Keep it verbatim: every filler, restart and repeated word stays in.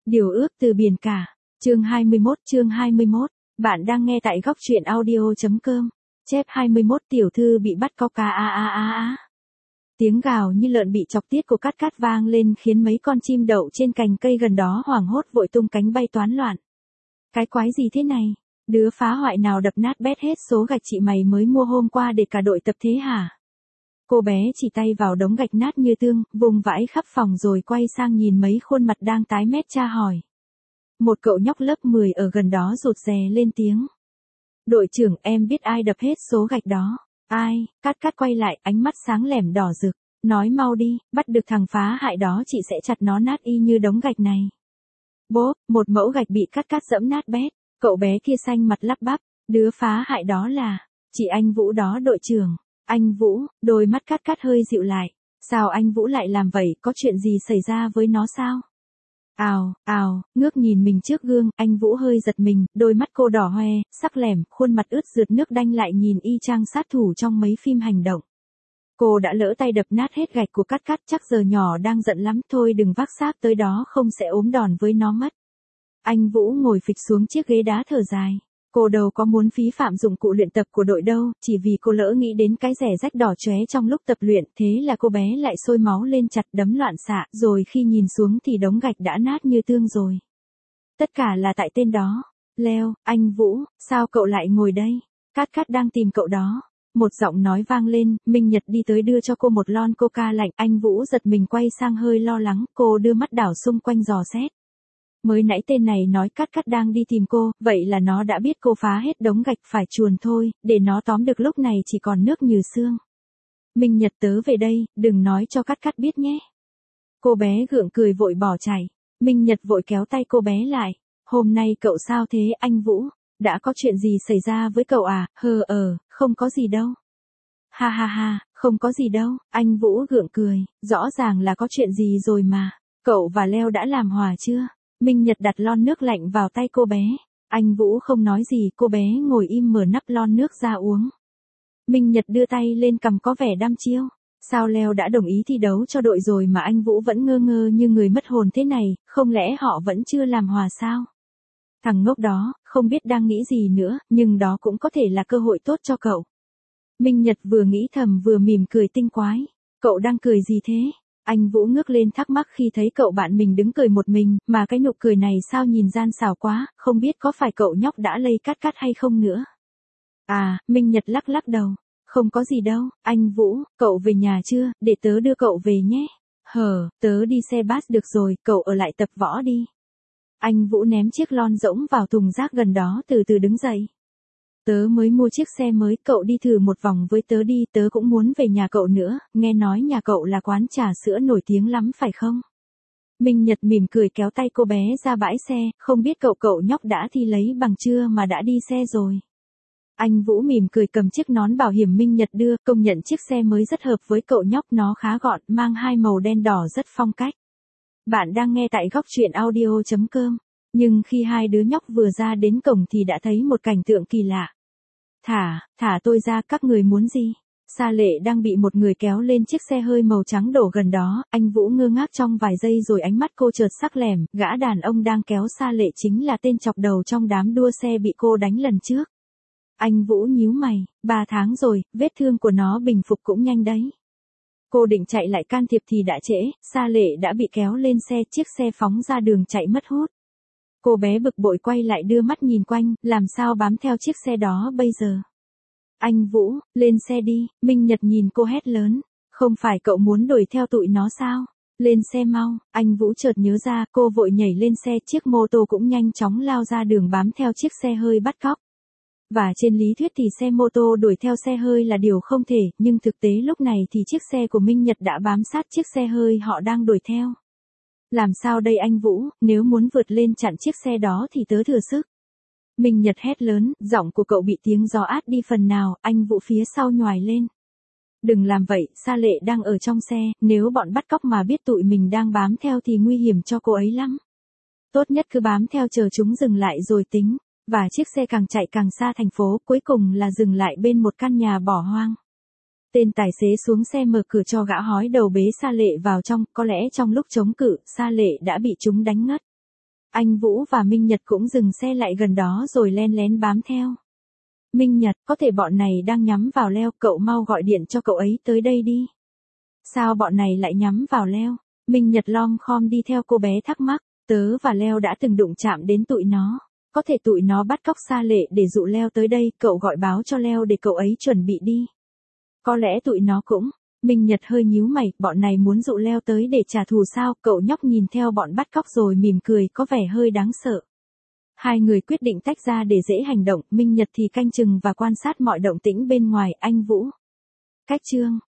Điều ước từ biển cả. Chương hai mươi mốt, chương hai mươi mốt. Bạn đang nghe tại góc truyện audio chấm com. Chép hai mươi mốt tiểu thư bị bắt có ca a a a a. Tiếng gào như lợn bị chọc tiết của Cát Cát vang lên khiến mấy con chim đậu trên cành cây gần đó hoảng hốt vội tung cánh bay toán loạn. Cái quái gì thế này? Đứa phá hoại nào đập nát bét hết số gạch chị mày mới mua hôm qua để cả đội tập thế hả? Cô bé chỉ tay vào đống gạch nát như tương, vùng vãi khắp phòng rồi quay sang nhìn mấy khuôn mặt đang tái mét tra hỏi. Một cậu nhóc lớp mười ở gần đó rụt rè lên tiếng. Đội trưởng, em biết ai đập hết số gạch đó. Ai? Cát Cát quay lại, ánh mắt sáng lẻm đỏ rực. Nói mau đi, bắt được thằng phá hại đó chị sẽ chặt nó nát y như đống gạch này. Bốp, một mẫu gạch bị Cát Cát dẫm nát bét. Cậu bé kia xanh mặt lắp bắp. Đứa phá hại đó là chị anh Vũ đó đội trưởng. Anh Vũ, đôi mắt Cát Cát hơi dịu lại. Sao anh Vũ lại làm vậy, có chuyện gì xảy ra với nó sao? Ào, ào, ngước nhìn mình trước gương, anh Vũ hơi giật mình, đôi mắt cô đỏ hoe, sắc lẻm, khuôn mặt ướt rượt nước đanh lại nhìn y chang sát thủ trong mấy phim hành động. Cô đã lỡ tay đập nát hết gạch của Cát Cát, chắc giờ nhỏ đang giận lắm, thôi đừng vác xác tới đó không sẽ ốm đòn với nó mất. Anh Vũ ngồi phịch xuống chiếc ghế đá thở dài. Cô đâu có muốn phí phạm dụng cụ luyện tập của đội đâu, chỉ vì cô lỡ nghĩ đến cái rẻ rách đỏ chóe trong lúc tập luyện, thế là cô bé lại sôi máu lên chặt đấm loạn xạ, rồi khi nhìn xuống thì đống gạch đã nát như tương rồi. Tất cả là tại tên đó. Leo, anh Vũ, sao cậu lại ngồi đây? Cát Cát đang tìm cậu đó. Một giọng nói vang lên, Minh Nhật đi tới đưa cho cô một lon coca lạnh, anh Vũ giật mình quay sang hơi lo lắng, cô đưa mắt đảo xung quanh dò xét. Mới nãy tên này nói Cát Cát đang đi tìm cô, vậy là nó đã biết cô phá hết đống gạch phải chuồn thôi, để nó tóm được lúc này chỉ còn nước như xương. Minh Nhật tớ về đây, đừng nói cho Cát Cát biết nhé. Cô bé gượng cười vội bỏ chạy. Minh Nhật vội kéo tay cô bé lại. Hôm nay cậu sao thế anh Vũ? Đã có chuyện gì xảy ra với cậu à? Hờ ờ, không có gì đâu. Ha ha ha, không có gì đâu, anh Vũ gượng cười, rõ ràng là có chuyện gì rồi mà. Cậu và Leo đã làm hòa chưa? Minh Nhật đặt lon nước lạnh vào tay cô bé. Anh Vũ không nói gì, cô bé ngồi im mở nắp lon nước ra uống. Minh Nhật đưa tay lên cầm có vẻ đăm chiêu. Sao Leo đã đồng ý thi đấu cho đội rồi mà anh Vũ vẫn ngơ ngơ như người mất hồn thế này, không lẽ họ vẫn chưa làm hòa sao? Thằng ngốc đó, không biết đang nghĩ gì nữa, nhưng đó cũng có thể là cơ hội tốt cho cậu. Minh Nhật vừa nghĩ thầm vừa mỉm cười tinh quái. Cậu đang cười gì thế? Anh Vũ ngước lên thắc mắc khi thấy cậu bạn mình đứng cười một mình, mà cái nụ cười này sao nhìn gian xảo quá, không biết có phải cậu nhóc đã lây Cát Cát hay không nữa. À, Minh Nhật lắc lắc đầu. Không có gì đâu, anh Vũ, cậu về nhà chưa, để tớ đưa cậu về nhé. Hờ, tớ đi xe bus được rồi, cậu ở lại tập võ đi. Anh Vũ ném chiếc lon rỗng vào thùng rác gần đó từ từ đứng dậy. Tớ mới mua chiếc xe mới, cậu đi thử một vòng với tớ đi, tớ cũng muốn về nhà cậu nữa, nghe nói nhà cậu là quán trà sữa nổi tiếng lắm phải không? Minh Nhật mỉm cười kéo tay cô bé ra bãi xe, không biết cậu cậu nhóc đã thi lấy bằng chưa mà đã đi xe rồi. Anh Vũ mỉm cười cầm chiếc nón bảo hiểm Minh Nhật đưa, công nhận chiếc xe mới rất hợp với cậu nhóc, nó khá gọn, mang hai màu đen đỏ rất phong cách. Bạn đang nghe tại góc truyện audio chấm com. Nhưng khi hai đứa nhóc vừa ra đến cổng thì đã thấy một cảnh tượng kỳ lạ. Thả, thả tôi ra, các người muốn gì? Sa Lệ đang bị một người kéo lên chiếc xe hơi màu trắng đổ gần đó, anh Vũ ngơ ngác trong vài giây rồi ánh mắt cô chợt sắc lẻm, gã đàn ông đang kéo Sa Lệ chính là tên chọc đầu trong đám đua xe bị cô đánh lần trước. Anh Vũ nhíu mày, ba tháng rồi, vết thương của nó bình phục cũng nhanh đấy. Cô định chạy lại can thiệp thì đã trễ, Sa Lệ đã bị kéo lên xe, chiếc xe phóng ra đường chạy mất hút. Cô bé bực bội quay lại đưa mắt nhìn quanh, làm sao bám theo chiếc xe đó bây giờ? Anh Vũ, lên xe đi, Minh Nhật nhìn cô hét lớn, không phải cậu muốn đuổi theo tụi nó sao? Lên xe mau, anh Vũ chợt nhớ ra, cô vội nhảy lên xe, chiếc mô tô cũng nhanh chóng lao ra đường bám theo chiếc xe hơi bắt cóc. Và trên lý thuyết thì xe mô tô đuổi theo xe hơi là điều không thể, nhưng thực tế lúc này thì chiếc xe của Minh Nhật đã bám sát chiếc xe hơi họ đang đuổi theo. Làm sao đây anh Vũ, nếu muốn vượt lên chặn chiếc xe đó thì tớ thừa sức. Minh Nhật hét lớn, giọng của cậu bị tiếng gió át đi phần nào, anh Vũ phía sau nhoài lên. Đừng làm vậy, Sa Lệ đang ở trong xe, nếu bọn bắt cóc mà biết tụi mình đang bám theo thì nguy hiểm cho cô ấy lắm. Tốt nhất cứ bám theo chờ chúng dừng lại rồi tính. Và chiếc xe càng chạy càng xa thành phố, cuối cùng là dừng lại bên một căn nhà bỏ hoang. Tên tài xế xuống xe mở cửa cho gã hói đầu bế Sa Lệ vào trong, có lẽ trong lúc chống cự, Sa Lệ đã bị chúng đánh ngất. Anh Vũ và Minh Nhật cũng dừng xe lại gần đó rồi len lén bám theo. Minh Nhật, có thể bọn này đang nhắm vào Leo, cậu mau gọi điện cho cậu ấy tới đây đi. Sao bọn này lại nhắm vào Leo? Minh Nhật lom khom đi theo cô bé thắc mắc, tớ và Leo đã từng đụng chạm đến tụi nó. Có thể tụi nó bắt cóc Sa Lệ để dụ Leo tới đây, cậu gọi báo cho Leo để cậu ấy chuẩn bị đi. Có lẽ tụi nó cũng. Minh Nhật hơi nhíu mày, bọn này muốn dụ Leo tới để trả thù sao? Cậu nhóc nhìn theo bọn bắt cóc rồi mỉm cười, có vẻ hơi đáng sợ. Hai người quyết định tách ra để dễ hành động, Minh Nhật thì canh chừng và quan sát mọi động tĩnh bên ngoài. Anh Vũ. Cách chương